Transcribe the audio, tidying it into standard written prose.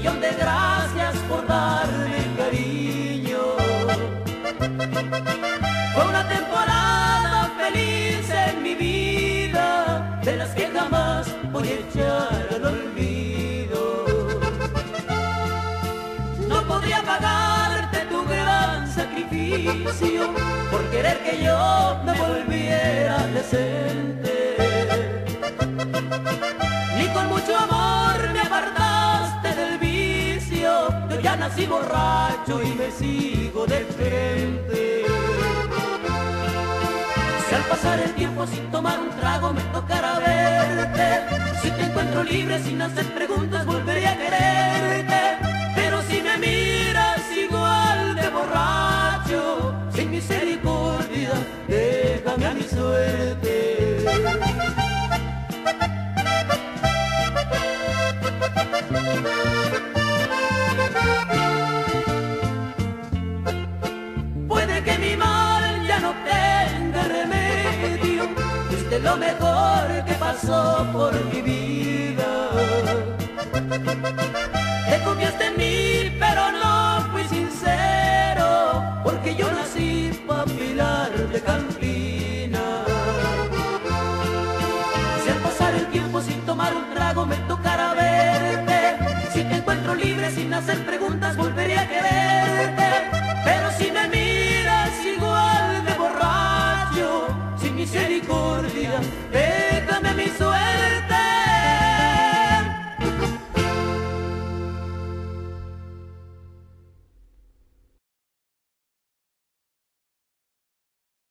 millón de gracias por darme cariño. Fue una temporada feliz en mi vida, de las que jamás voy a echar al olvido. No podría pagarte tu gran sacrificio por querer que yo me volviera decente. Ni con mucho amor me apartaste del vicio, yo ya nací borracho y me sigo de frente. Si al pasar el tiempo sin tomar un trago me tocara verte, si te encuentro libre sin hacer preguntas volveré a quererte. Pero si me miras igual de borracho, sin misericordia, déjame a mi suerte. Puede que mi mal ya no tenga remedio, fuiste lo mejor que pasó por mi vida. Te confiaste en mí, pero no fui sincero, porque yo nací pa' Pilar de Campina. Si al pasar el tiempo sin tomar un trago me tocara verte, si te encuentro libre sin hacer preguntas volveré a querer.